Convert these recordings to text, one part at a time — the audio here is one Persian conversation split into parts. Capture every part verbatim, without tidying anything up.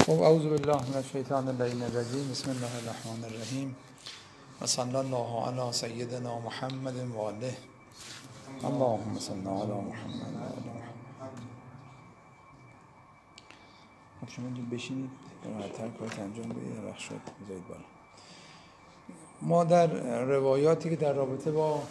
خب اعوذ بالله من الشیطان اللعین الرجیم. بسم الله الرحمن الرحیم و صلی الله علی سیدنا محمد و آله. اللهم صل علی محمد و آل محمد. شما اینجا بشینید راحت‌تر کارت انجام بدید. وقت شد بذارید بالا. ما در روایاتی که در رابطه با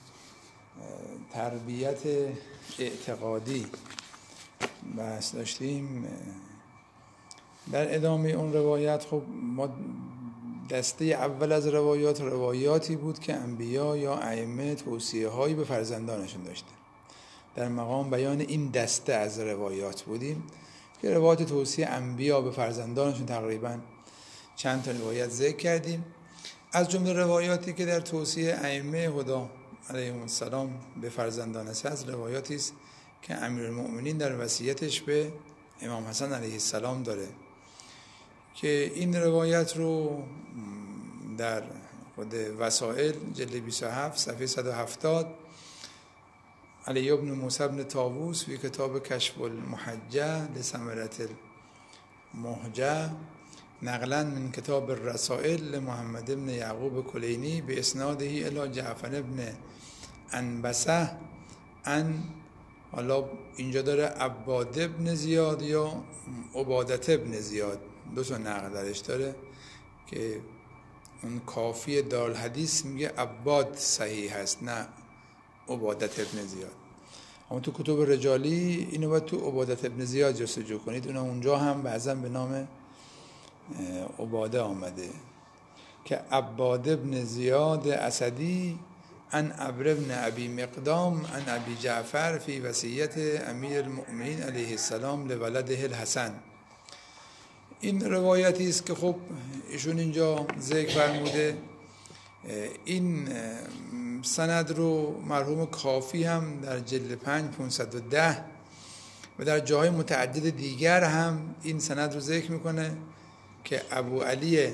تربیت اعتقادی بحث داشتیم، در ادامه اون روایت خب ما دسته اول از روایات روایاتی بود که انبیا یا ائمه توصیه هایی به فرزندانشون داشتن. در مقام بیان این دسته از روایات بودیم که روایات توصیه انبیا به فرزندانشون تقریبا چند تا روایت ذکر کردیم. از جمله روایاتی که در توصیه ائمه هدی علیهم السلام به فرزندان است، از روایاتی است که امیرالمؤمنین در وصیتش به امام حسن علیه السلام داره که این روایت رو در خود وسائل جلد بیست و هفت صفحه صد و هفتاد علی ابن موسی بن طاووس فی کتاب کشف المحجة لثمرة المهجة نقلا من کتاب الرسائل لمحمد بن یعقوب کلینی به اسناده الی جعفر بن انبسه ان، حالا اینجا داره عباد ابن زیاد یا عبادت ابن زیاد، دو تا نقل درش داره که اون کافی دارالحدیث میگه عباد صحیح هست نه عبادت ابن زیاد. اما تو کتب رجالی اینو باید تو عبادت ابن زیاد جستجو کنید، اون اونجا هم بعضا به نام عباده آمده که عباد ابن زیاد اسدی ان عمرو بن ابی مقدام ان ابی جعفر فی وصیت امیر المؤمنین علیه السلام لولده الحسن. این روایتی است که خب ایشون اینجا ذکر فرموده. این سند رو مرحوم کافی هم در جلد پنج پانصد و ده و در جاهای متعدد دیگر هم این سند رو ذکر میکنه که ابو علی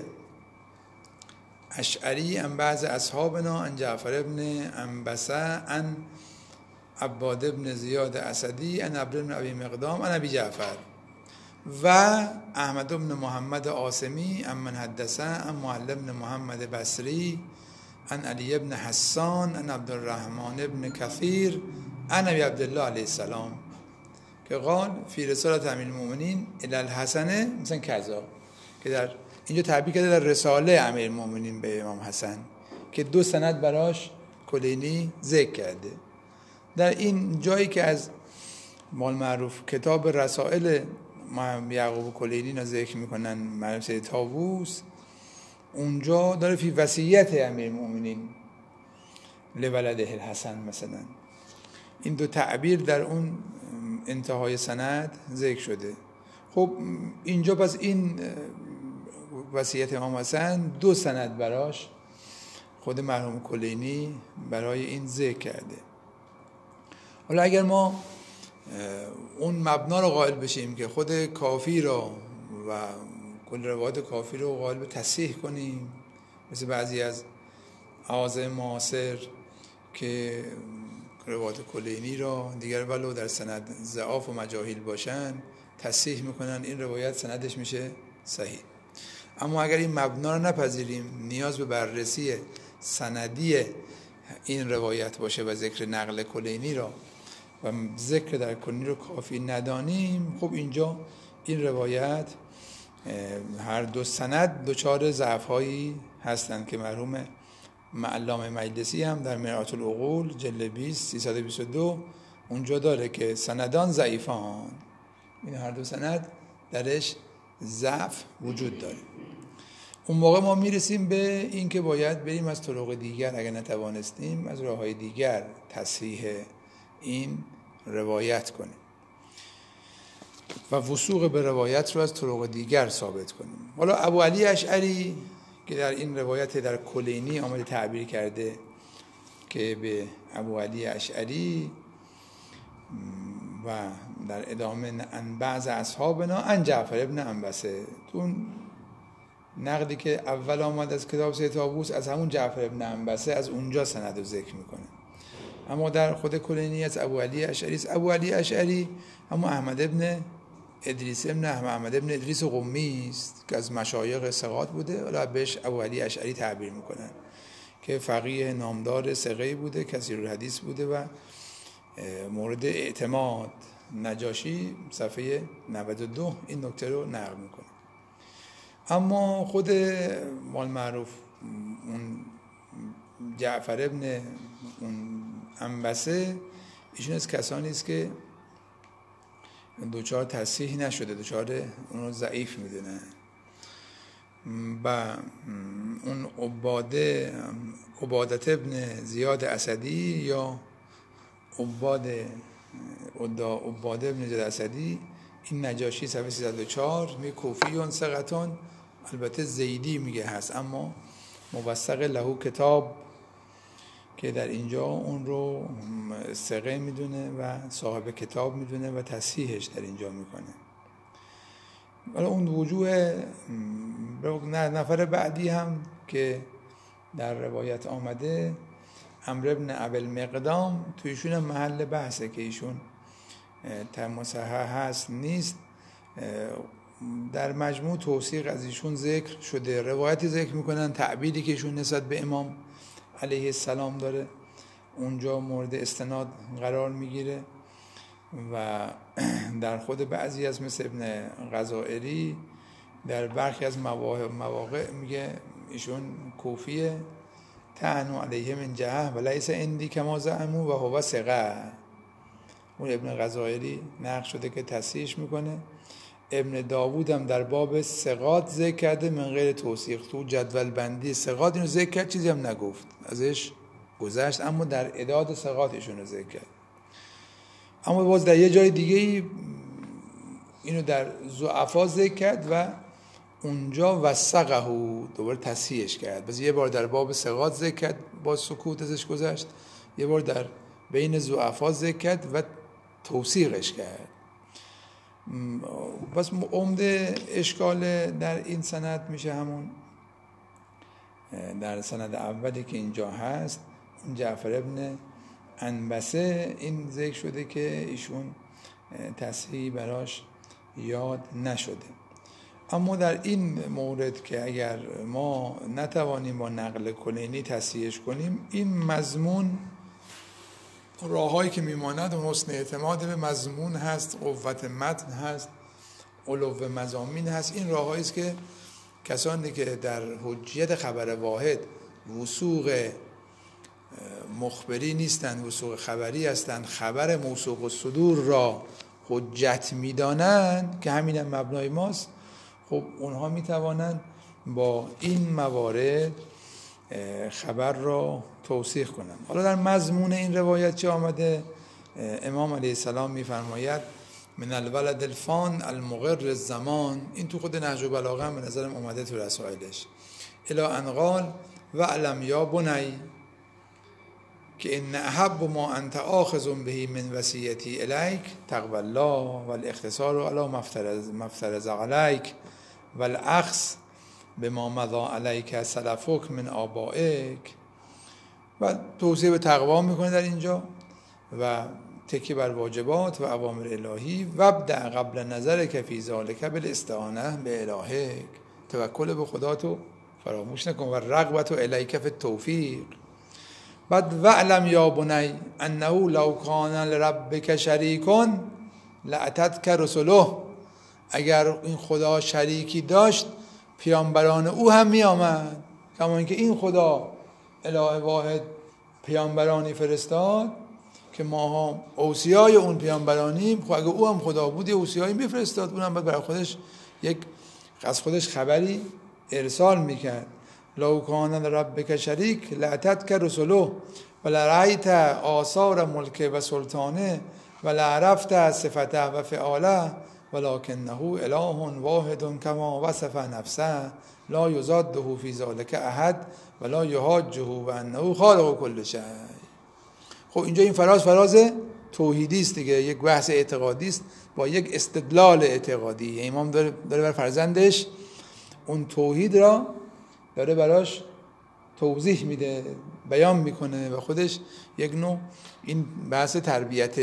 اشعری ان بعض اصحابنا ان جعفر ابن انبسه ان عباد ابن زیاد اسدی ان عمرو بن ابی مقدام ان ابی جعفر و احمد بن محمد عاصمی ان من حدثه ان معلم بن محمد بصری ان علی بن حسان ان عبدالرحمن بن کثیر ان ابی عبدالله علیه السلام که قال فی رسالت امیرالمؤمنین الی الحسن مثلا کذا، که در اینجا تعبیر کرده در رساله امیرالمؤمنین به امام حسن که دو سند براش کلینی ذکر کرده. در این جایی که از مال معروف کتاب رسائل یعقوب کلینی را ذکر میکنن معروف سید طاووس، اونجا داره فی وصیت امیرالمؤمنین لولده الحسن مثلا. این دو تعبیر در اون انتهای سند ذکر شده. خب اینجا پس این وصیت امام حسن دو سند براش خود مرحوم کلینی برای این ذکر کرده. حالا اگر ما اون مبنا رو قائل بشیم که خود کافی رو و کل روایات کافی رو قائل به تصحیح کنیم، مثل بعضی از اعاضه معاصر که روایات کلینی رو دیگر ولو در سند ضعاف و مجاهیل باشن تصحیح میکنن، این روایت سندش میشه صحیح. اما اگر این مبنا رو نپذیریم، نیاز به بررسی سندی این روایت باشه و ذکر نقل کلینی رو و ذکر در کلینی رو کافی ندانیم، خب اینجا این روایت هر دو سند دچار ضعف‌هایی هستند که مرحوم علامه مجلسی هم در مرآت العقول جلد بیست سیصد و بیست و دو اونجا داره که سندان ضعیفان. این هر دو سند درش ضعف وجود داره. اون موقع ما میرسیم به این که باید بریم از طرق دیگر، اگر نتوانستیم از راه‌های دیگر تصحیح این روایت کنیم و وثوق به روایت رو از طرق دیگر ثابت کنیم. حالا ابو علی اشعری که در این روایت در کلینی آمده تعبیر کرده که به ابو علی اشعری و در ادامه ان بعض اصحابنا ان جعفر ابن انبسه، اون نقدی که اول آمد از کتاب سید طاووس از همون جعفر ابن انبسه از اونجا سند رو ذکر میکنه. اما در خود کلینی از ابو علی اشعری است. ابو علی اشعری همون احمد ابن ادریس ابن احمد ابن ادریس قمی است که از مشایخ ثقات بوده، حالا بهش ابو علی اشعری تعبیر میکنن، که فقیه نامدار ثقه‌ای بوده، کثیر الحدیث بوده و مورد اعتماد. نجاشی صفحه نود و دو این نکته رو نقل میکنه. اما خود مال معروف اون جعفر ابن اون عنبسه، ایشون از کسانی است که دوچار تصحیح نشده، دوچار اون رو ضعیف میدونن. و اون عباده عبادت ابن زیاد اسدی یا عباده عباده ابن زیاد اسدی، این نجاشی صفحه سیصد و چهار می کوفیون ثقتون، البته زیدی میگه هست، اما موثق له کتاب که در اینجا اون رو ثقه میدونه و صاحب کتاب میدونه و تصحیحش در اینجا میکنه. ولی اون وجوه نفر بعدی هم که در روایت آمده، عمرو ابن ابی مقدام، تویشون هم محل بحثه که ایشون مصحح هست نیست. در مجموع توثیق از ایشون ذکر شده، روایتی ذکر میکنن، تعبیری که ایشون نسبت به امام علیه السلام داره اونجا مورد استناد قرار میگیره. و در خود بعضی از مثل ابن غزائری در برخی از مواقع میگه ایشون کوفیه، تعنو علیه من جهه و لیس اندی کما زعمو و هو ثقه. اون ابن غزائری نقل شده که تصحیحش میکنه. ابن داوود هم در باب ثقات ذکر کرده من غیر توثیق، تو جدول بندی ثقات اینو ذکر کرد، چیزی هم نگفت، ازش گذشت، اما در اعداد ثقات ایشون رو ذکر کرد. اما باز در یه جای دیگه اینو در ضعفا ذکر کرد و اونجا وثقه دوباره تصحیحش کرد. باز یه بار در باب ثقات ذکر کرد، با سکوت ازش گذشت، یه بار در بین ضعفا ذکر کرد و توثیقش کرد. بس عمده اشکال در این سند میشه همون در سند اولی که اینجا هست، جعفر ابن عنبسه، این ذکر شده که ایشون تصحیح براش یاد نشده. اما در این مورد که اگر ما نتوانیم با نقل کلینی تصحیحش کنیم، این مضمون راههایی که میماند و حسن اعتماد به مضمون هست، قوت متن هست، علو مضامین هست. این راههایی است که کسانی که در حجیت خبر واحد وثوق مخبری نیستند، وثوق خبری هستند، خبر موثوق الصدور را حجت میدانند که همین هم مبنای ماست، خب اونها میتوانند با این موارد خبر را توثیق کنند. حالا در مضمون این روایت چه آمده؟ امام علیه السلام میفرماید من الولد الفان المغر الزمان، این تو خود نهج البلاغه هم به نظرم اومده تو رسائلش، الی ان قال و علم یا بنی که ان احب ما انت آخذ به من وصیتی الیک تقوی الله والاختصار علی مفترض مفترض علیک والاخذ بما مضى علیک سلفک من آبائک. و توصیه به تقوا میکنه در اینجا و تکی بر واجبات و اوامر الهی. و ابدأ قبل نظر که فی ذلک بالاستعانه به الهک، توکل به خدا تو فراموش نکن، و رغبت الیک فی التوفیق. بعد وعلم یا بنی انه لو کان لربک شریک لاتتک رسله، اگر این خدا شریکی داشت پیامبران او هم می آمد، کما اینکه این خدا اله واحد پیامبرانی فرستاد که ماها اوصیای اون پیامبرانیم. خب اگه او هم خدا بود یه اوصیایی میفرستاد، اون هم برای خودش یک از خودش خبری ارسال میکرد. لو کان لربک شریک لاتتک رسله ولرأیت آثار ملک و سلطانه ولعرفت صفته و فعاله ولکنه اله واحد کما وصف نفسه لا یضاده فی ذلک احد ولا یحاجه و انه خالق کل شیء. خب اینجا این فراز فراز توحیدی است دیگه، یک بحث اعتقادی است با یک استدلال اعتقادی. امام داره داره بر فرزندش اون توحید را داره براش توضیح میده، بیان میکنه و خودش یک نوع این بحث تربیت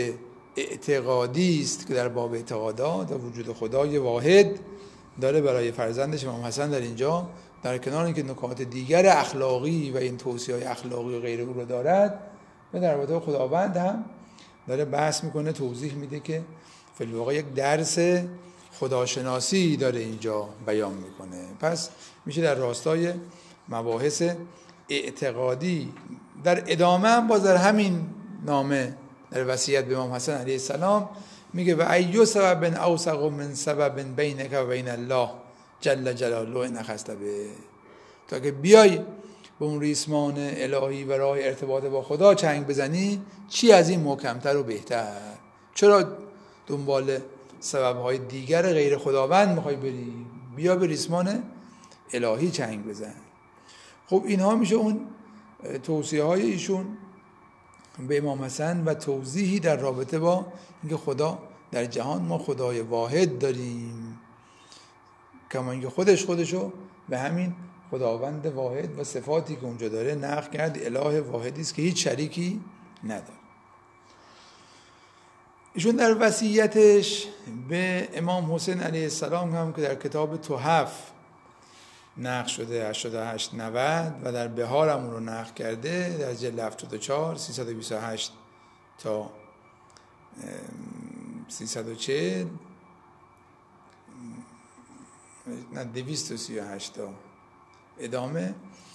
اعتقادی است که در باب اعتقادات و وجود خدای واحد داره برای فرزندش امام حسن در اینجا، در کنار اینکه نکات دیگر اخلاقی و این توصیه‌های اخلاقی و غیره او رو دارد، و در رابطه با خداوند هم داره بحث میکنه، توضیح میده که فی الواقع یک درس خداشناسی داره اینجا بیان میکنه. پس میشه در راستای مباحث اعتقادی در ادامه هم باز در همین نامه در وصیت به امام حسن علیه السلام میگه و ایو سبب اوثق من سبب بینک و بین الله جل جلاله ان اخذت به، تا که بیای به اون ریسمان الهی و راه ارتباط با خدا چنگ بزنی، چی از این محکمتر و بهتر؟ چرا دنبال سببهای دیگر غیر خداوند میخوای بری؟ بیا به ریسمان الهی چنگ بزن. خب اینها میشه اون توصیه های ایشون به امام حسن و توضیحی در رابطه با اینکه خدا در جهان ما خدای واحد داریم، کما اینکه خودش خودشو به همین خداوند واحد و صفاتی که اونجا داره نقل کرد، اله واحدی است که هیچ شریکی نداره. ایشون در وصیتش به امام حسین علیه السلام هم که در کتاب تحف نقل شده هشتاد و هشت نود و در بهار هم اون رو نقل کرده در جلد هفتاد و چهار سیصد و بیست و هشت تا سیصد و چهل نه دویست و سی و هشت تا ادامه.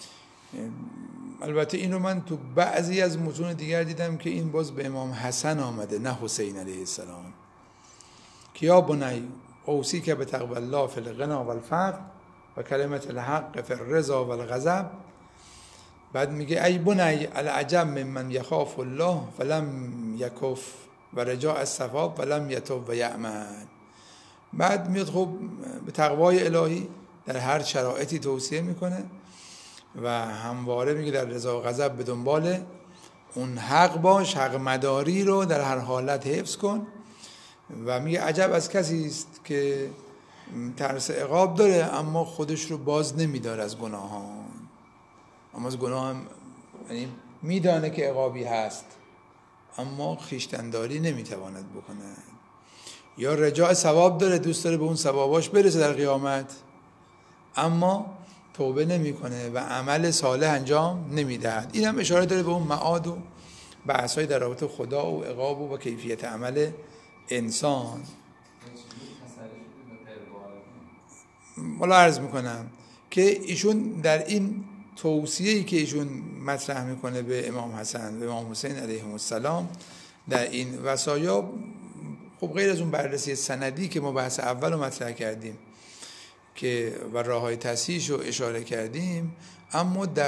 البته این رو من تو بعضی از متون دیگر دیدم که این باز به امام حسن آمده نه حسین علیه السلام، که یا بنی اوصی که به تقوی الله فی الغنا و الفقر و کلمت الحق فی الرضا و الغضب. بعد میگه ای بنی العجب ممن یخاف الله فلم یکف و رجاء الصواب ولم یتوب و یأمن. بعد میاد خب به تقوای الهی در هر شرایطی توصیه میکنه و همواره میگه در رضا و غضب به دنبال اون حق باش، حق مداری رو در هر حالت حفظ کن. و میگه عجب از کسی است که ترس عقاب داره اما خودش رو باز نمیداره از گناهان، اما از گناه هم یعنی میدانه که عقابی هست اما خویشتن‌داری نمیتواند بکنه. یا رجاء ثواب داره، دوست داره به اون ثواباش برسه در قیامت اما توبه نمیکنه و عمل صالح انجام نمیدهد. این هم اشاره داره به اون معاد و بحث‌های در رابطه خدا و عقاب و کیفیت عمل انسان. والا عرض میکنم که ایشون در این توصیه‌ای که ایشون مطرح میکنه به امام حسن به امام حسین علیهم السلام در این وصایا، خب غیر از اون بررسی سندی که ما بحث اول رو مطرح کردیم که و راههای تصحیحش رو اشاره کردیم، اما در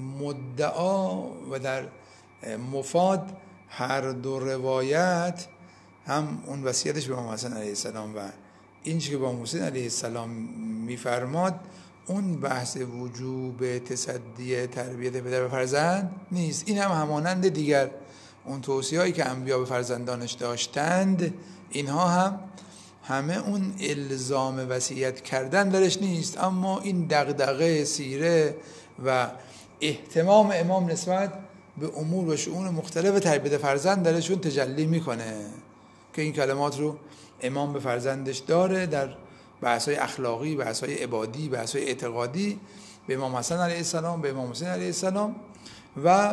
مدعا و در مفاد هر دو روایت، هم اون وصیتش به امام حسن علیه السلام و این چیزی که به امام حسین علیه السلام میفرماد، اون بحث وجوب تصدی تربیت پدر و فرزند نیست. این هم همانند دیگر اون توصیه‌هایی که انبیا به فرزندانش داشتند، اینها هم همه اون الزام وصیت کردن درش نیست، اما این دغدغه سیره و اهتمام امام نسبت به امور و شؤون مختلف تربیت فرزند درشون تجلی میکنه که این کلمات رو امام به فرزندش داره در بحث‌های اخلاقی، بحث‌های عبادی، بحث‌های اعتقادی به امام حسن علیه السلام، به امام حسین علیه السلام و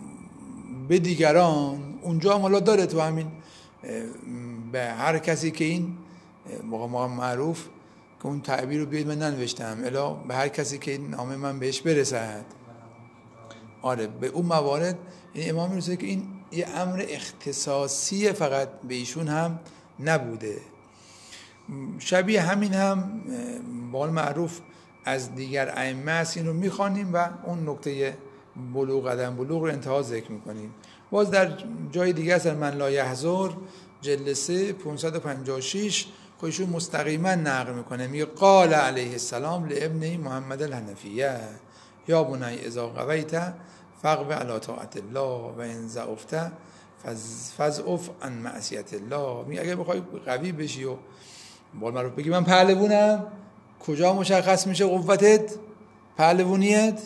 به دیگران. اونجا هم حالا داره تو همین به هر کسی که این موقع موقع معروف که اون تعبیر رو بیاید من ننوشتم الا به هر کسی که این نامه من بهش برسد. آره به اون موارد این امام میرسه که این یه امر اختصاصی فقط به ایشون هم نبوده. شبیه همین هم بال معروف از دیگر ائمه است، این رو میخوانیم و اون نکته بلوغ قدم بلوغ رو انتها ذکر میکنیم. باز در جای دیگه از من لا یحضر جلد سه پانصد و پنجاه و شش خودشون مستقیما نقل میکنه، میگه قال علیه السلام لابنه محمد الحنفیه یا بنی اذا قویت فقو علی طاعت الله و ان ضعفت فضعف عن معصیت الله. میگه اگه بخوای قوی بشی و بال معروف بگی من پهلوونم، کجا مشخص میشه قوتت پهلوونیت؟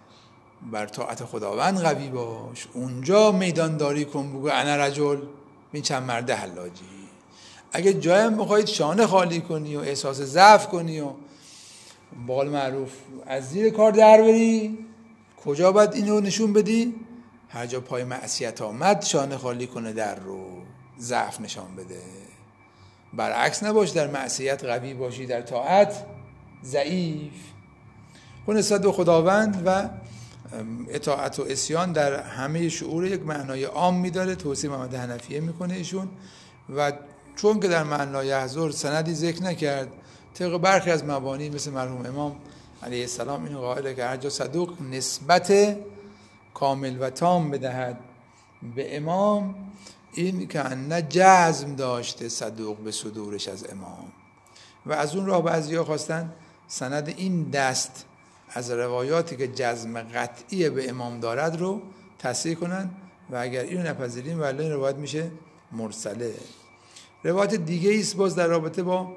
بر طاعت خداوند قوی باش، اونجا میدانداری کن، بگو انا رجل این چند مرده حلاجی. اگه جایم بخواید شانه خالی کنی و احساس ضعف کنی و بال معروف از زیر کار در بری، کجا باید اینو نشون بدی؟ هر جا پای معصیت آمد شانه خالی کنه در رو، ضعف نشان بده. برعکس نباش، در معصیت قوی باشی، در طاعت ضعیف. خود نسبت به خداوند و اطاعت و عصیان در همه شعور یک معنای عام می‌داره. توصیه محمد حنفیه میکنه ایشون، و چون که در معنای یحضر سندی ذکر نکرد، طبق برخی از مبانی مثل مرحوم امام علیه السلام اینو قائله که هر جا صدوق نسبت کامل و تام بدهد به امام، این که نه جزم داشته صدوق به صدورش از امام. و از اون راه بعضیا خواستن سند این دست از روایاتی که جزم قطعی به امام دارد رو تصحیح کنن، و اگر اینو نپذیریم ولی این روایت میشه مرسله. روایت دیگه ایست باز در رابطه با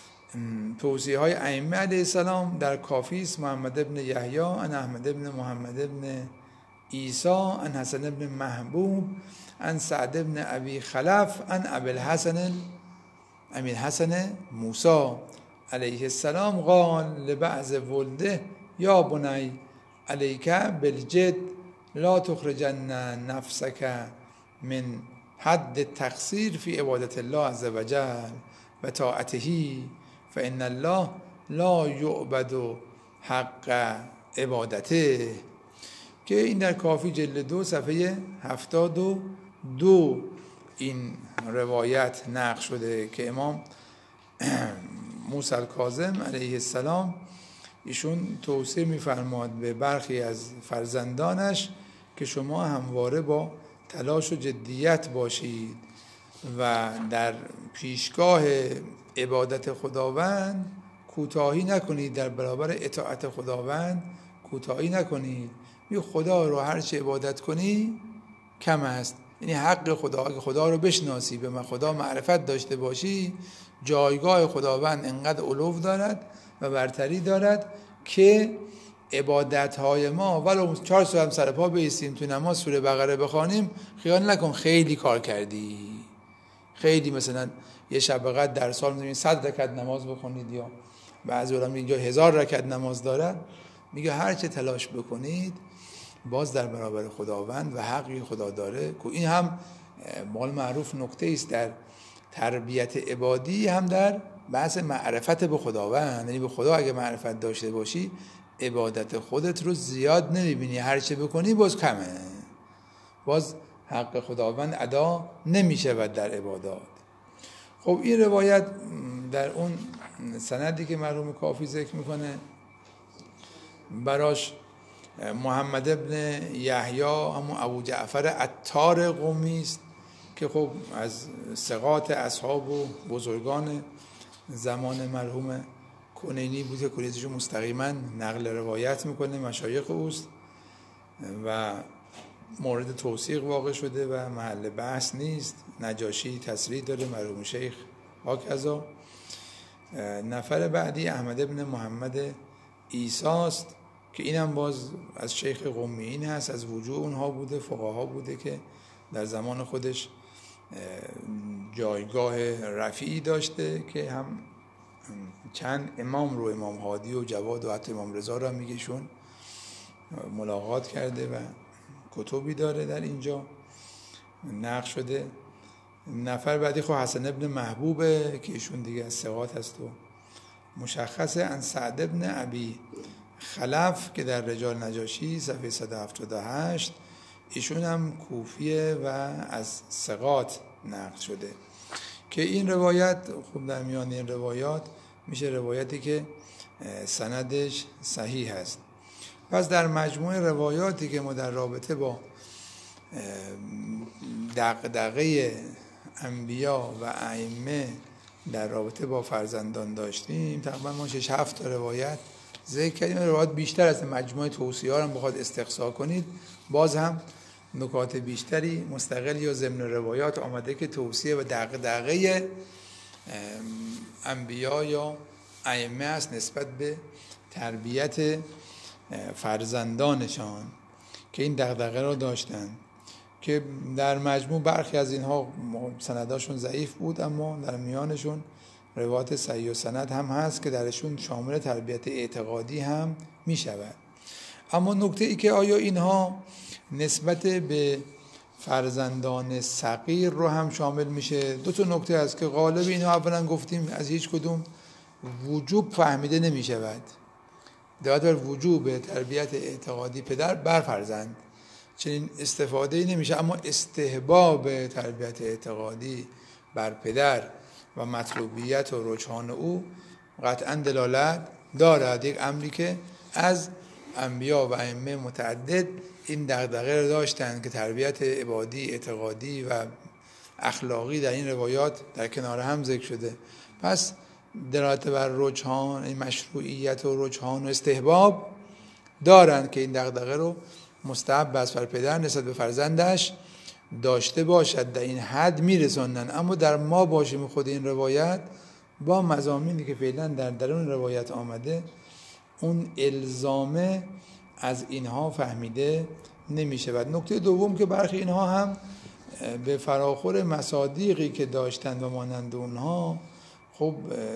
توصیه های ائمه علیه السلام در کافی است. محمد ابن یحیی عن احمد ابن محمد ابن عیسی عن حسن ابن محبوب عن سعد ابن ابی خلف عن ابی الحسن امین حسن موسی علیه السلام قال لبعض ولده یا بنی علیک بالجد لا تخرجن نفسک من حد التقصیر فی عبادت الله عز وجل و طاعته فان الله لا یعبد حق عبادته. که این در کافی جلد دو صفحه هفتاد و دو این روایت نقل شده که امام موسی الکاظم علیه السلام ایشون توصیه می‌فرماد به برخی از فرزندانش که شما همواره با تلاش و جدیت باشید و در پیشگاه عبادت خداوند کوتاهی نکنید، در برابر اطاعت خداوند کوتاهی نکنید. می خدا رو هر چه عبادت کنی کم است، یعنی حق خدا که خدا رو بشناسی، به من خدا معرفت داشته باشی، جایگاه خداوند انقدر علو دارد و برتری دارد که عبادت‌های ما ولو چهار ساعت هم سر پا بایستیم تو نماز سوره بقره بخوانیم، خیال نکن خیلی کار کردی. خیلی مثلا یه شب قدر در سال می‌بینید صد رکعت نماز بخونید، یا بعضی علما اینجا هزار رکعت نماز دارن، میگه هر چه تلاش بکنید باز در برابر خداوند و حقی خدا داره. که این هم مال معروف نکته است در تربیت عبادی، هم در بحث معرفت به خداوند. یعنی به خدا اگه معرفت داشته باشی عبادت خودت رو زیاد نمیبینی، هر چه بکنی باز کمه، باز حق خداوند ادا نمیشود در عبادات. خب این روایت در اون سندی که مرحوم کافی ذکر میکنه براش محمد ابن یحیی همون ابو جعفر عطار قمی است که خب از ثقات اصحاب و بزرگان زمان مرحوم کنینی بود که کلیتشون مستقیما نقل روایت میکنه، مشایخ اوست و مورد توثیق واقع شده و محل بحث نیست. نجاشی تصریح داره، مرحوم شیخ هاکذا. نفر بعدی احمد ابن محمد عیسی است که اینم باز از شیخ قمیین هست، از وجوه اونها بوده، فقها بوده که در زمان خودش جایگاه رفیعی داشته که هم چند امام رو، امام هادی و جواد و حتی امام رضا رو هم میگهشون ملاقات کرده و کتبی داره در اینجا نقل شده. نفر بعدی خب حسن ابن محبوبه که ایشون دیگه از ثقات هست و مشخصه. ان سعد ابن ابی خلف که در رجال نجاشی صفحه صد و هفتاد و هشت، ایشون هم کوفیه و از ثقات نقل شده که این روایت خب در میان این روایات میشه روایتی که سندش صحیح است. پس در مجموع روایاتی که ما در رابطه با دغدغه انبیا و ائمه در رابطه با فرزندان داشتیم، تقریبا ما شش هفت روایت ذکر کردیم. روایت بیشتر از مجموعه توصیه ها رو بخواد استقصا کنید، باز هم نکات بیشتری مستقل یا ضمن روایات آمده که توصیه و دغدغه انبیا یا ائمه است نسبت به تربیت فرزندانشان که این دغدغه را داشتن. که در مجموع برخی از اینها سنداشون ضعیف بود، اما در میانشون روایات صحیح و سند هم هست که درشون شامل تربیت اعتقادی هم می شود. اما نکته ای که آیا اینها نسبت به فرزندان صغیر رو هم شامل میشه؟ دو تا نکته هست که غالب اینها اولا گفتیم از هیچ کدوم وجوب فهمیده نمی شود. دعوت بر وجوب تربیت اعتقادی پدر بر فرزند چنین استفاده ای نمیشه، اما استحباب تربیت اعتقادی بر پدر و مطلوبیت و رجحان او قطعا دلالت دارد. یک امری که از انبیا و ائمه متعدد این دغدغه را داشتند که تربیت عبادی، اعتقادی و اخلاقی در این روایات در کنار هم ذکر شده. پس دلالت بر رجحان، این مشروعیت و رجحان و استحباب دارند که این دغدغه رو مستحب است بر پدر نسبت به فرزندش داشته باشد، در این حد میرساندن. اما در ما باشیم خود این روایت با مضامینی که فعلا در درون روایت آمده اون الزامه از اینها فهمیده نمی شود. نکته دوم که برخی اینها هم به فراخور مصادیقی که داشتند و مانند اونها خب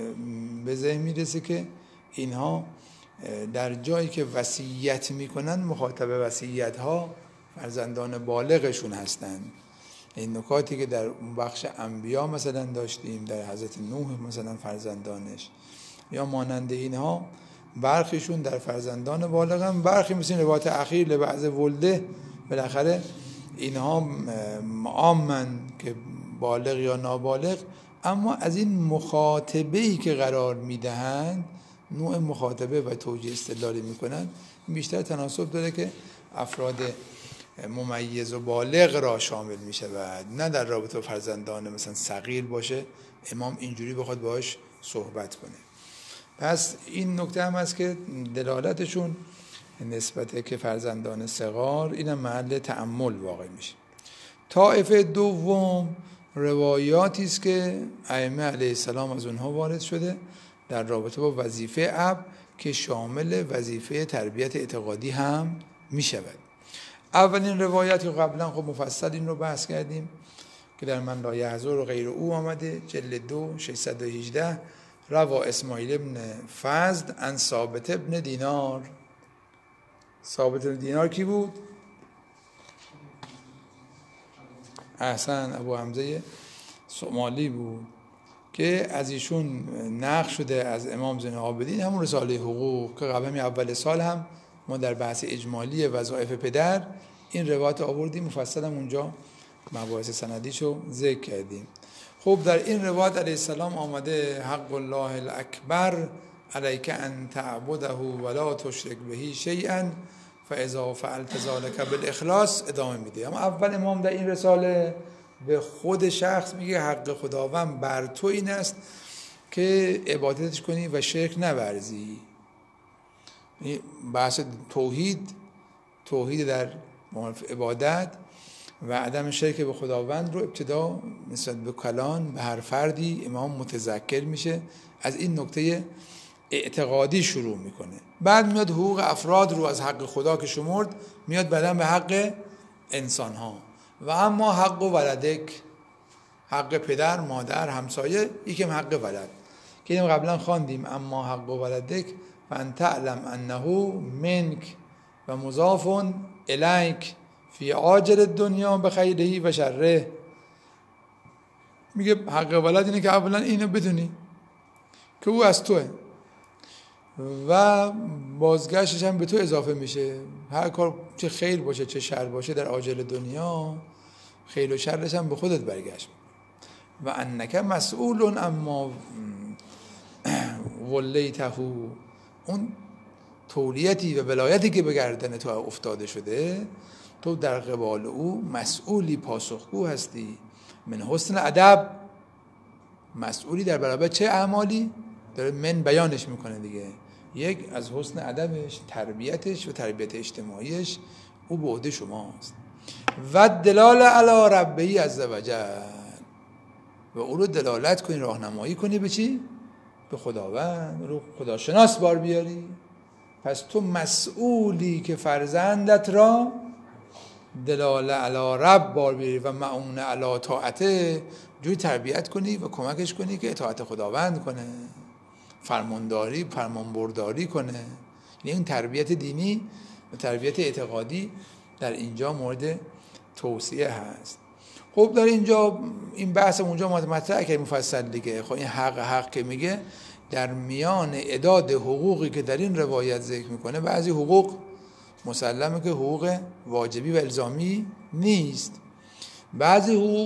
به ذهن میرسه که اینها در جایی که وصیت میکنن مخاطب وصیت ها فرزندان بالغشون هستند. این نکاتی که در بخش انبیا مثلا داشتیم، در حضرت نوح مثلا فرزندانش یا مانند اینها برخیشون در فرزندان بالغن، برخی مثل روایت اخیر لبعض ولده بالاخره اینها عامن که بالغ یا نابالغ، اما از این مخاطبه‌ای که قرار میدهند نوع مخاطبه و توجیه استدلالی میکنن بیشتر تناسب داره که افراد ممیز و بالغ را شامل میشود، نه در رابطه با فرزندان مثلا صغیر باشه امام اینجوری بخواد باهاش صحبت کنه. پس این نکته هم هست که دلالتشون نسبت که فرزندان صغار اینم محل تأمل واقع میشه. طایفه دوم روایاتی است که ائمه علیه السلام از اونها وارد شده در رابطه با وظیفه اب که شامل وظیفه تربیت اعتقادی هم می شود. اولین روایت که قبلا خب مفصل این رو بحث کردیم که در من لا یحضر و غیر او آمده، جلد دو ششصد و هجده، روا اسماعیل ابن فضل عن ثابت ابن دینار. ثابت ابن دینار کی بود؟ احسن، ابو حمزه سومالی بود که از ایشون نقل شده از امام زین العابدین همون رساله حقوق که قبل اول سال هم ما در بحث اجمالی وظایف پدر این روایت آوردیم، مفصل هم اونجا مباحث سندیشو ذکر کردیم. خب در این روایت علیه السلام آمده حق الله الاکبر علیک ان تعبده ولا تشرک به شیئا فاذا فعلت ذلك بالاخلاص ادامه میده. اما اول امام در این رساله به خود شخص میگه حق خداوند بر تو این است که عبادتش کنی و شرک نورزی. بحث توحید توحید در عبادت و عدم شرک به خداوند رو ابتدا نسبت به کلان به هر فردی امام متذکر میشه، از این نکته اعتقادی شروع میکنه، بعد میاد حقوق افراد رو از حق خدا که شمرد میاد بعدن به حق انسان ها و اما حق و ولدک، حق پدر، مادر، همسایه، یکم حق ولد که اینم قبلا خواندیم. اما حق و ولدک فان تعلم انه منک و مضاف الیک فی عاجل الدنیا بخیره و شره. میگه حق ولد اینه که اولا اینو بدونی که او از توه و بازگشتش هم به تو اضافه میشه. هر کار چه خیر باشه چه شر باشه در عاجل دنیا خیر و شرش هم به خودت برگشت و انک مسئول اما ولیته، اون تولیتی و ولایتی که به گردن تو افتاده شده تو در قبال او مسئولی، پاسخگو هستی. من حسن ادب، مسئولی در برابر چه اعمالی؟ داره من بیانش میکنه دیگه. یک از حسن ادبش، تربیتش و تربیت اجتماعیش او به عهده شماست. و دلال علی ربه عز وجل، و او رو دلالت کنی، راهنمایی کنی به چی؟ به خداوند، رو خداشناس بار بیاری. پس تو مسئولی که فرزندت را دلاله علی رب بار بیاری و معون علی طاعته، جوی تربیت کنی و کمکش کنی که اطاعت خداوند کنه، فرمانداری فرمانبرداری کنه. یعنی این تربیت دینی و تربیت اعتقادی در اینجا مورد توصیه هست. خب در اینجا این بحث اونجا مطرح که مفصل دیگه. خب این حق حق که میگه در میان اعداد حقوقی که در این روایت ذکر میکنه، بعضی حقوق مسلمه که حقوق واجبی و الزامی نیست، بعضی حقوق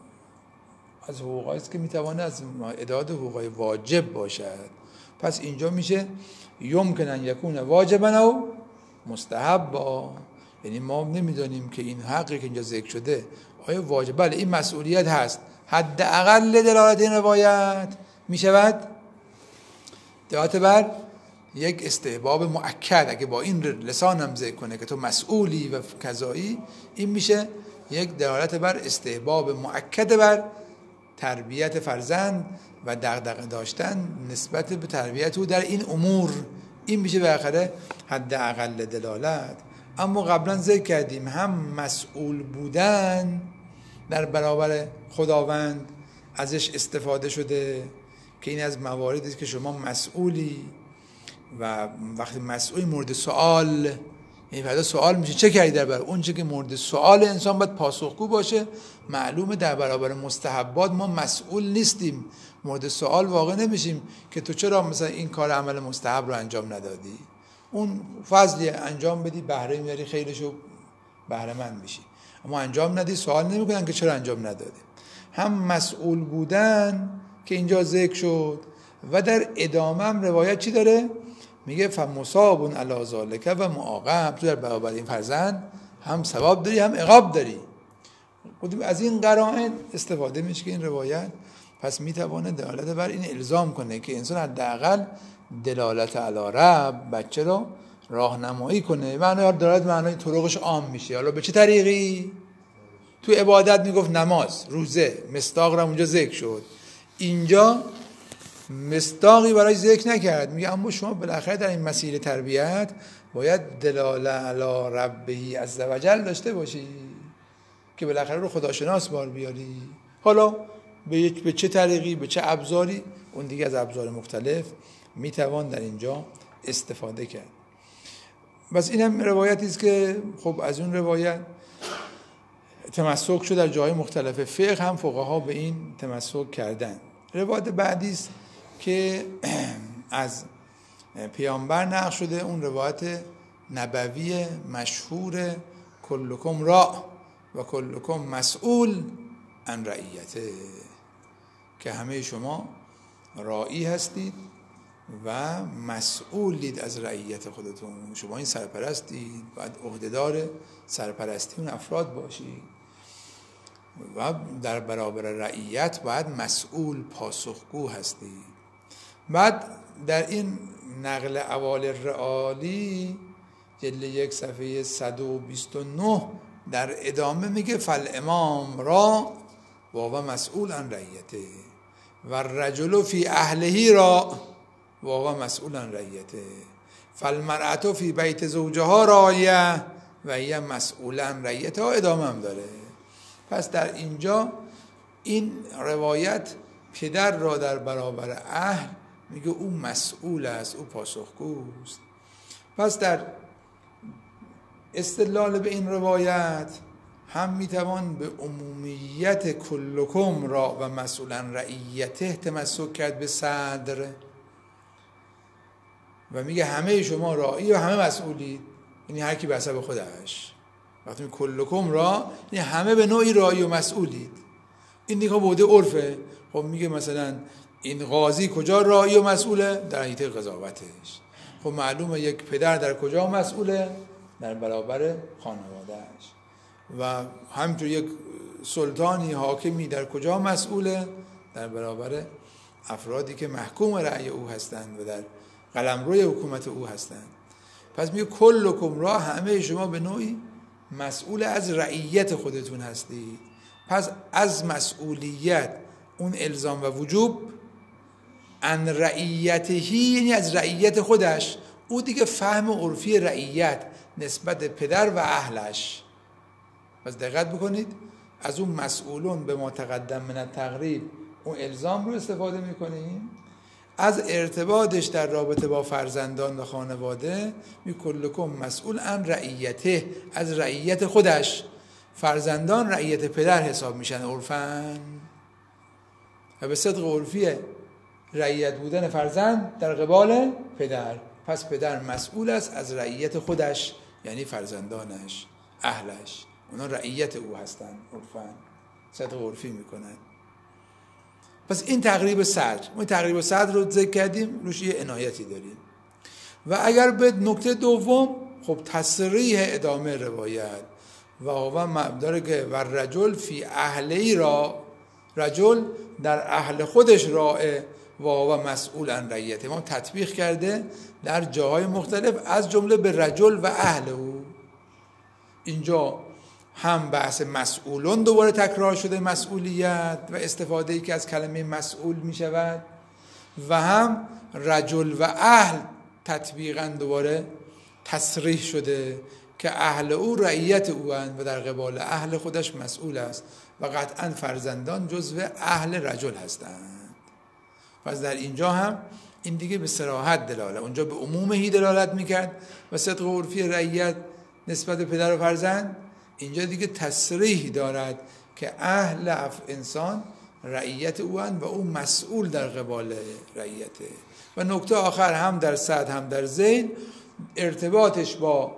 از حقوقایی است که میتونه از اعداد حقوقای واجب باشد. پس اینجا میشه یمکن ان یکون واجبا او مستحبا، یعنی ما نمیدونیم که این حقی که اینجا ذکر شده آیا واجب، بله این مسئولیت هست. حداقل دلالت این روایت میشود دلالت بر یک استحباب مؤکد. اگه با این لسان هم ذکر کنه که تو مسئولی و کذایی، این میشه یک دلالت بر استحباب مؤکد بر تربیت فرزند و دغدغه داشتن نسبت به تربیت او در این امور. این میشه به آخره حداقل دلالت. اما قبلا ذکر کردیم هم مسئول بودن در برابر خداوند ازش استفاده شده که این از مواردی است که شما مسئولی و وقتی مسئول مورد سوال، یعنی فردا سوال میشه چه کردی در برابر اون چه که مورد سوال انسان باید پاسخگو باشه. معلومه در برابر مستحبات ما مسئول نیستیم، مورد سوال واقع نمیشیم که تو چرا مثلا این کار عمل مستحب رو انجام ندادی. اون فضلی انجام بدی بهره میاری خیرشو بهره مند میشی، اما انجام ندی سوال نمیکنن که چرا انجام ندادی. هم مسئول بودن که اینجا ذکر شد و در ادامه هم روایت چی داره؟ میگه فمصاب علی ذالک و معاقب، تو در برابر این فرزند هم ثواب داری هم عقاب داری. از این قرائن استفاده میشه که این روایت پس میتونه دلالت بر این الزام کنه که انسان حداقل دلالت علی رب بچه رو راهنمایی کنه. معنی دلالت معنای طرقش عام میشه. حالا به چه طریقی؟ تو عبادت میگفت نماز، روزه، مصداق را اونجا ذکر شد. اینجا مصداقی برای ذکر نکرد، میگه اما شما بالاخره در این مسیر تربیت باید دلاله علی ربه عز و جل داشته باشی که بالاخره رو خداشناس بار بیاری. حالا به به چه طریقی، به چه ابزاری، اون دیگه از ابزار مختلف میتوان در اینجا استفاده کرد. بس اینم روایتی است که خب از اون روایت تمسک شد در جای مختلف فقه، هم فقها به این تمسک کردن. روایت بعدی است که از پیامبر نقل شده، اون روایت نبوی مشهور کلکم را و کلکم مسئول عن رعیته، که همه شما راعی هستید و مسئولید از رعیت خودتون. شما این سرپرستید، باید عهدهدار سرپرستی اون افراد باشید و در برابر رعیت باید مسئول پاسخگو هستید. بعد در این نقل اول رعالی جلد یک صفحه صد و بیست و نه در ادامه میگه فالامام را و هو مسئول عن رعیته و الرجل فی اهله را و هو مسئول عن رعیته فالمرأة فی بیت زوجها راعیه و هی مسئول عن رعیته. ادامه هم داره. پس در اینجا این روایت پدر را در برابر اهل میگه او مسئول است، او پاسخگوست. پس در استدلال به این روایت هم میتوان به عمومیت کلکم را و مسئولا رعیته تمسک کرد به صدر و میگه همه شما راعی و همه مسئولید، یعنی هر کی به حسب خودش. وقتی کلکم را یعنی همه به نوعی راعی و مسئولید. این دیگه بوده عرفه. خب میگه مثلا این قاضی کجا راعی و مسئوله؟ در حیطه قضاوتش. خب معلومه یک پدر در کجا مسئوله؟ در برابر خانوادهش. و همینطور یک سلطانی حاکمی در کجا مسئوله؟ در برابر افرادی که محکوم رأی او هستند و در قلمروی حکومت او هستند. پس میگه کلکم را، همه شما به نوعی مسئول از رعیت خودتون هستید. پس از مسئولیت اون الزام و وجوب، ان رعیتهی یعنی از رعیت خودش. او دیگه فهم عرفی رعیت نسبت پدر و اهلش پس دقت بکنید، از اون مسئولون به ما تقدم من التقریب اون الزام رو استفاده میکنیم، از ارتباطش در رابطه با فرزندان و خانواده می کلکم مسئول عن رعیته، از رعیت خودش. فرزندان رعیت پدر حساب میشن عرفاً و به صدق عرفیه رعیت بودن فرزند در قبال پدر. پس پدر مسئول است از رعیت خودش، یعنی فرزندانش، اهلش، اونا رعیت او هستن عرفاً، صدق عرفی میکنن. پس این تقریب صدر، ما تقریب صدر رو ذکر کردیم، روش یه عنایتی داریم. و اگر به نکته دوم، خب تصریح ادامه روایت و هو مبدار که و رجل فی اهلی را، رجل در اهل خودش راعه و هو مسئول عن رعیته، ما تطبیق کرده در جاهای مختلف از جمله به رجل و اهل او. اینجا هم بحث مسئولون دوباره تکرار شده، مسئولیت و استفاده ای که از کلمه مسئول می شود، و هم رجل و اهل تطبیقاً دوباره تصریح شده که اهل او رعیت او هستند و در قبال اهل خودش مسئول است و قطعاً فرزندان جزو اهل رجل هستند. پس در اینجا هم این دیگه به صراحت دلاله، اونجا به عمومهی دلالت میکرد و صدق عرفی رعیت نسبت به پدر و فرزند، اینجا دیگه تصریح دارد که اهل انسان رعیت او هستند و او مسئول در قبال رعیته. و نکته آخر هم در صد هم در زین ارتباطش با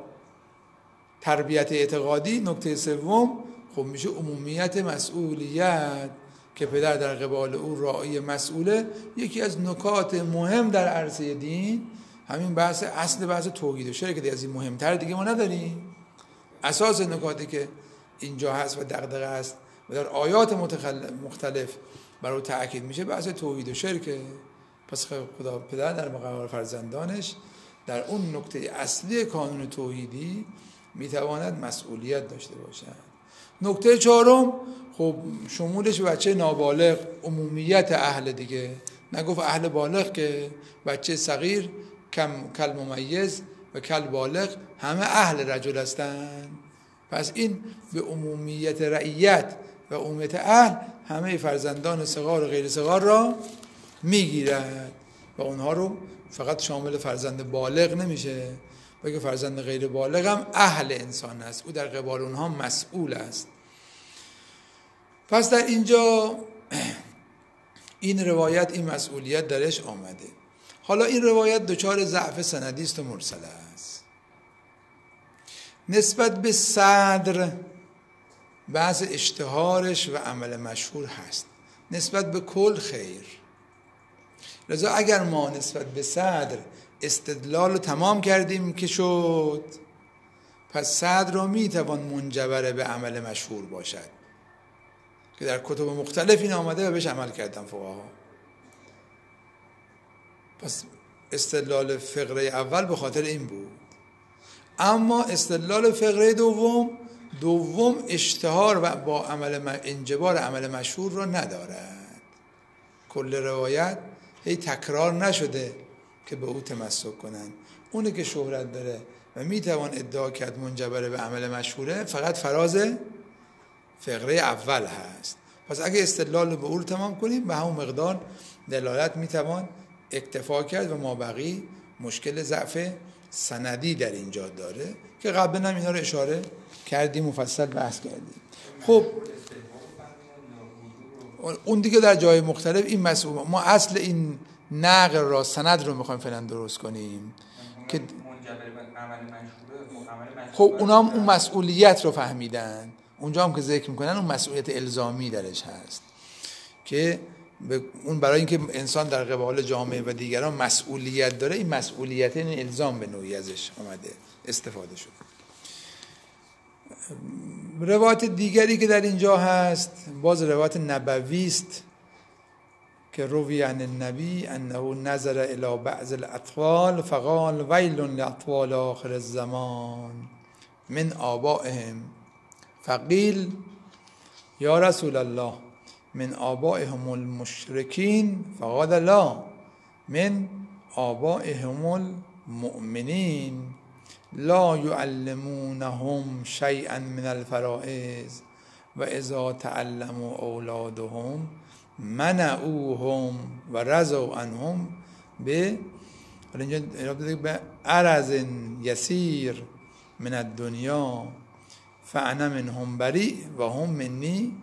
تربیت اعتقادی، نکته سوم خب میشه عمومیت مسئولیت که پدر در قبال او راعی مسئوله. یکی از نکات مهم در عرصه دین همین بحث اصل بحث توحید و شرک، که از این مهمتر دیگه ما نداریم. اساس نکاتی که اینجا هست و دغدغه است و در آیات مختلف برای تأکید میشه بحث توحید و شرک. پس خدا پدر در مقابل فرزندانش در اون نکته اصلی کانون توحیدی میتواند مسئولیت داشته باشد. نکته چهارم خب شمولش بچه نابالغ، عمومیت اهل دیگه، نگفت اهل بالغ که بچه صغیر کم کل ممیز و کل بالغ همه اهل رجل هستند. پس این به عمومیت رعیت و عمومیت اهل همه فرزندان صغار و غیر صغار را میگیرد و اونها رو فقط شامل فرزند بالغ نمیشه، بلکه فرزند غیر بالغ هم اهل انسان است، او در قبال اونها مسئول است. پس در اینجا این روایت این مسئولیت درش آمده. حالا این روایت دچار ضعف سندی است و مرسل است. نسبت به صدر بعض اشتهارش و عمل مشهور هست، نسبت به کل خیر. لذا اگر ما نسبت به صدر استدلال رو تمام کردیم که شد، پس صدر رو میتوان منجبر به عمل مشهور باشد که در کتب مختلف این آمده و بهش عمل کردن فقها. پس استدلال فقره اول به خاطر این بود. اما استدلال فقره دوم دوم اشتهار و با عمل انجبار عمل مشهور رو ندارد. کل روایت هی تکرار نشده که به او تمسک کنند. اونی که شهرت داره و میتوان ادعا کرد منجبر به عمل مشهوره فقط فراز فقره اول هست. پس اگه استدلال به او تمام کنیم به همون مقدار دلالت میتوان اکتفا کرد و مابقی مشکل ضعف سندی در اینجا داره که قبلا هم اینا رو اشاره کردیم، مفصل بحث کردیم. خب اون دیگه در جای مختلف این مسئول، ما اصل این نقل را سند رو میخوایم فعلا درست کنیم که خب اونا هم اون مسئولیت رو فهمیدن. اونجا هم که ذکر میکنن اون مسئولیت الزامی درش هست که اون برای اینکه انسان در قبال جامعه و دیگران مسئولیت داره، این مسئولیت این الزام به نوعی ازش آمده استفاده شد. روایت دیگری که در اینجا هست باز روایت نبوی است که روی عن النبی انه نظر الی بعض الاطفال فقال ویل لاطفال آخر الزمان من آبائهم فقیل یا رسول الله من آبائهم المشرکین فقال لا من آبائهم المؤمنین لا یعلمونهم شیئا من الفرائض و اذا تعلموا اولادهم منعوهم و رضوا عنهم به اینجا به عرض یسیر من الدنیا فانا منهم بریء و هم منی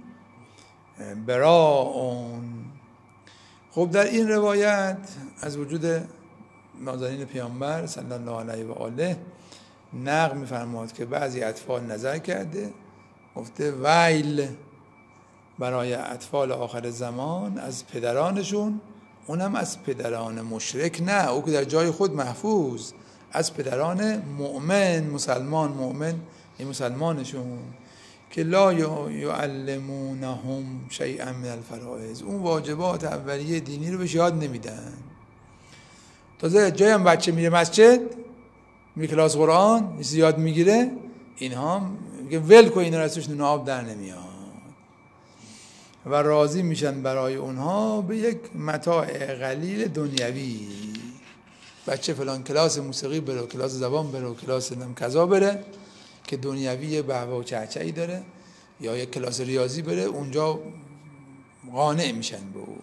براء. خب در این روایت از وجود نازنین پیامبر صلی الله علیه و آله نقل می‌فرماد که بعضی اطفال نظر کرده، گفته ویل برای اطفال آخر زمان از پدرانشون، اونم از پدران مشرک نه، او که در جای خود محفوظ، از پدران مؤمن مسلمان مؤمن این مسلمانشون که لا یعلمونهم شیئا من الفرائض، اون واجبات اولیه دینی رو بهش یاد نمیدن. تازه جایی هم بچه میره مسجد میره کلاس قرآن یه چیزی یاد میگیره، اینها میگه ول کن اینا رو، ازش نون آب در نمیاد و راضی میشن برای اونها به یک متاع قلیل دنیوی. بچه فلان کلاس موسیقی بره، کلاس زبان بره، کلاس نم کذا بره که دنیوی بهبه و چهچهی داره، یا یک کلاس ریاضی بره، اونجا قانع میشن به او.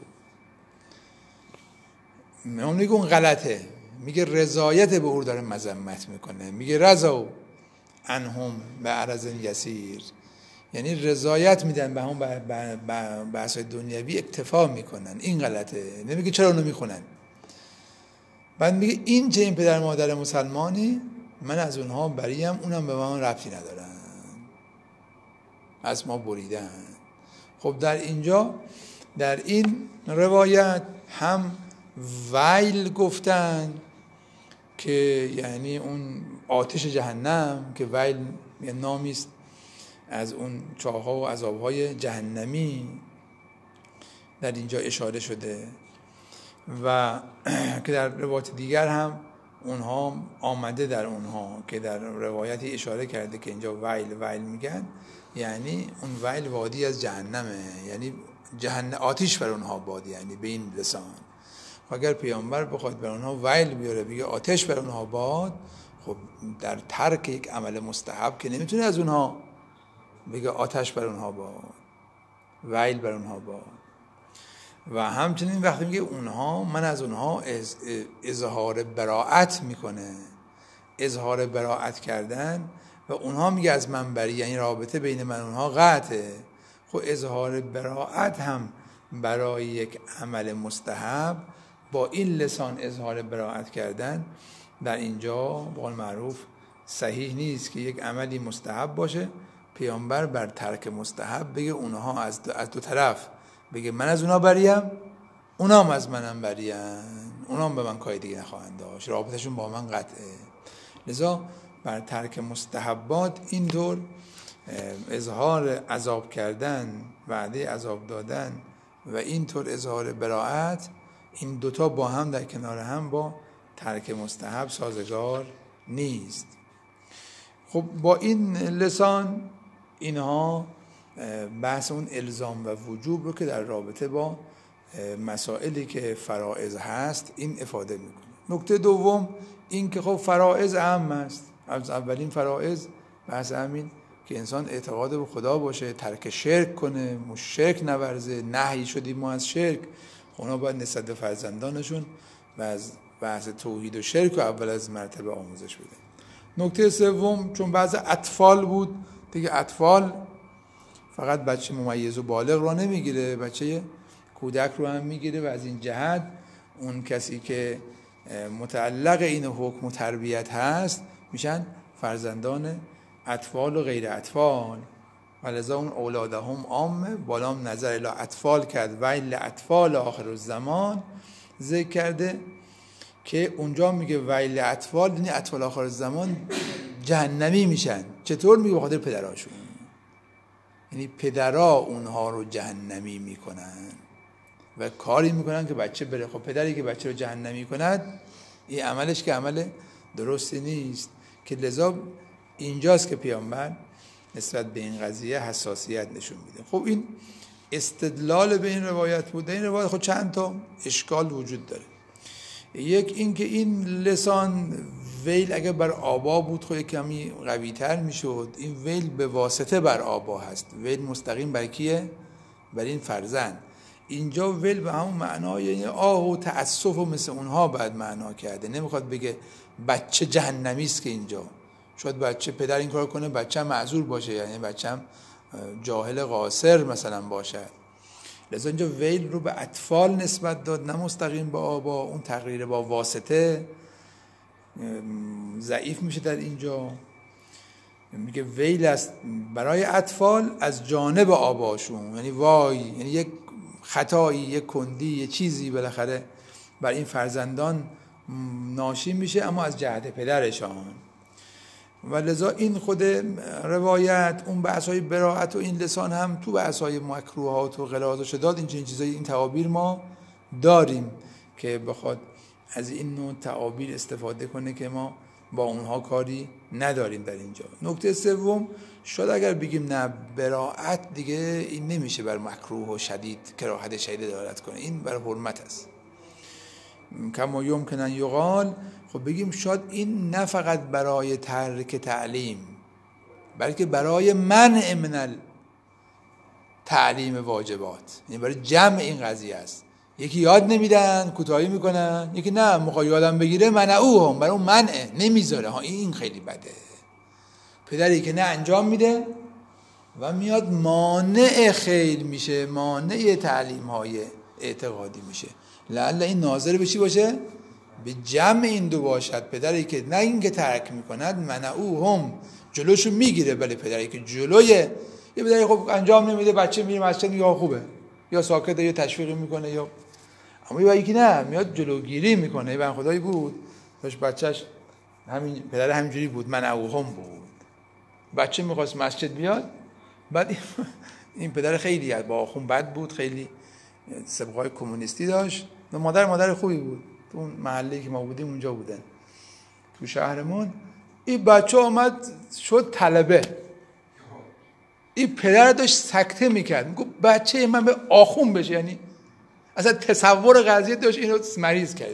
اون میگه اون غلطه، میگه رضایت به او داره مذمت میکنه، میگه رضا عنهم به عرض یسیر، یعنی رضایت میدن به هم بحث دنیوی، اکتفا میکنن، این غلطه. نمیگه چرا اونو میخونن. بعد میگه این چه این پدر مادر مسلمانی، من از اونها بریم، اونم به من ربطی ندارن، از ما بریدن. خب در اینجا در این روایت هم ویل گفتن که یعنی اون آتش جهنم، که ویل یه نامی است از اون چاه‌ها و عذاب‌های جهنمی در اینجا اشاره شده، و که در روایت دیگر هم اونها آمده در اونها که در روایتی اشاره کرده که اینجا ویل ویل میگن، یعنی اون ویل وادی از جهنمه، یعنی جهنم آتش بر اونها باد، یعنی به این لسان. اگر پیامبر بخواد بر اونها ویل بیاره بگه آتش بر اونها باد، خب در ترک یک عمل مستحب که نمیتونه از اونها بگه آتش بر اونها باد، ویل بر اونها باد. و همچنین وقتی میگه اونها، من از اونها از اظهار براءت میکنه، اظهار براءت کردن، و اونها میگه از من بری، یعنی رابطه بین من اونها قطعه. خب اظهار براءت هم برای یک عمل مستحب با این لسان اظهار براءت کردن در اینجا به قول معروف صحیح نیست که یک عملی مستحب باشه پیامبر بر ترک مستحب بگه اونها از دو, از دو طرف بگه من از اونها بریم، اونا هم از منم بریم، اونا هم به من کاری دیگه نخواهند داشت، رابطشون با من قطعه. لذا بر ترک مستحبات اینطور اظهار عذاب کردن، وعده عذاب دادن و اینطور اظهار براءت، این دوتا با هم در کنار هم با ترک مستحب سازگار نیست. خب با این لسان اینها بحث اون الزام و وجوب رو که در رابطه با مسائلی که فرائض هست این افاده میکنه. نکته دوم این که خب فرائض اهم است. از اولین فرائض بحث همین که انسان اعتقاد به خدا باشه، ترک شرک کنه، مشرک نورزه، نهی شدیم ما از شرک، اونا باید نسبت به فرزندانشون و از بحث توحید و شرک و اول از مرتبه آموزش بده. نکته سوم چون بعض اطفال بود دیگه، اطفال فقط بچه ممیز و بالغ رو نمیگیره، بچه کودک رو هم میگیره، و از این جهت اون کسی که متعلق این حکم و تربیت هست میشن فرزندان اطفال و غیر اطفال. ولذا اون اولادهم عامه، بالام نظر الی اطفال کرد، ویل اطفال آخر الزمان ذکر کرده که اونجا میگه ویل اطفال، یعنی اطفال آخر الزمان جهنمی میشن. چطور؟ میگه بخاطر پدراشون، یعنی پدرها اونها رو جهنمی میکنن و کاری میکنن که بچه بره. خب پدری که بچه رو جهنمی کند این عملش که عمل درستی نیست، که لذا اینجاست که پیامبر نسبت به این قضیه حساسیت نشون میده. خب این استدلال به این روایت بوده. این روایت خب چند تا اشکال وجود داره. یک این که این لسان ویل اگه بر آبا بود خود کمی قوی تر میشد. این ویل به واسطه بر آبا هست، ویل مستقیم بر کیه؟ بر این فرزند. اینجا ویل به همون معنای یعنی آه و تأسف و مثل اونها باید معنا کرده، نمیخواد بگه بچه جهنمی است که اینجا شاید بچه پدر این کار کنه بچه هم معذور باشه، یعنی بچه هم جاهل قاصر مثلا باشه. لذا اینجا ویل رو به اطفال نسبت داد، نه مستقیم به آبا. اون تقریر با واسطه ضعیف میشه در اینجا. میگه ویل است برای اطفال از جانب آباشون، یعنی وای، یعنی یک خطایی، یک کندی، یک چیزی بالاخره بر این فرزندان ناشی میشه، اما از جهت پدرشان. و لذا این خود روایت اون بحث‌های براءت و این لسان هم تو بحث‌های مکروهات و غلاظ و شداد این چیزای این تعابیر ما داریم که بخواد از این نوع تعابیر استفاده کنه که ما با اونها کاری نداریم در اینجا. نکته سوم، شاید اگر بگیم نه براءت دیگه این نمیشه بر مکروه و شدید کراهت شدید دلالت کنه، این بر حرمت است. کما یمکن ان یقال، خب بگیم شاید این نه فقط برای ترک تعلیم بلکه برای منع من تعلیم واجبات، یعنی برای جمع این قضیه است. یکی یاد نمیدن کوتاهی میکنن، یکی نه میخواد یادم بگیره منعوه هم برای اون منع نمیذاره ها. این خیلی بده. پدری که نه انجام میده و میاد مانع خیر میشه، مانع تعلیم های اعتقادی میشه. لعل این ناظر به چی باشه؟ به جمع این دو باشد. پدری که نه این که ترک میکند منعوه هم جلوشو میگیره، بله پدری که جلوی یه پدری خب انجام نمیده بچه میره مسجد یا خوبه یا ساکته یا تشویقی میکنه، یا اما یه یکی نه میاد جلوگیری میکنه. یه بن خدایی بود داشت بچهش همین پدر همینجوری بود، منعوه هم بود، بچه میخواست مسجد بیاد، بعد این پدر خیلی با آخون بد بود، خیلی سابقه‌های کمونیستی داشت. مادر مادر خوبی بود، تو اون محله‌ای که ما بودیم اونجا بودن تو شهرمون. این بچه آمد شد طلبه، این پدر داشت سکته میکرد، میگفت بچه من به آخون بشه، یعنی اصلا تصور قضیه داشت اینو مریض کرد،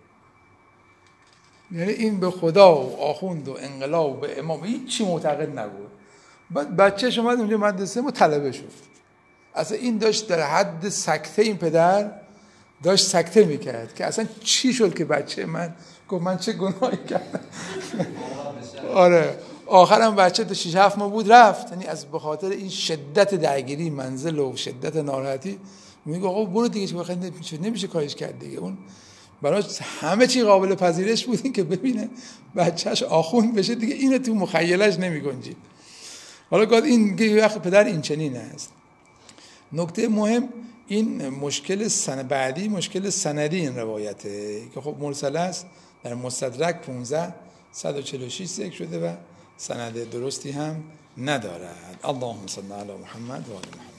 یعنی این به خدا و آخوند و انقلاب و به امام هیچی معتقد نبود. بعد بچه‌ش اومد اونجا مدرسه و طلبه شد. اصلا این داشت در حد سکته، این پدر داشت سکته میکرد که اصلا چی شد که بچه من گفت من چه گناهی کردم. آره آخرم بچه تا شش هفت ماه بود رفت، یعنی از به خاطر این شدت درگیری منزل و شدت ناراحتی میگه آقا برو دیگه، چه بخاطر نمیشه نمیشه کارش کرد دیگه. اون براش همه چی قابل پذیرش بود، این که ببینه بچهش آخوند بشه دیگه اینو تو مخیلش نمیگنجید. حالا گفت این که وقت پدر این چنین است. نکته مهم این مشکل سن بعدی، مشکل سندی این روایته که خب مرسل است، در مستدرک پانزده صد و چهل و شش ذکر شده و سند درستی هم ندارد. اللهم صل علی محمد و آل محمد.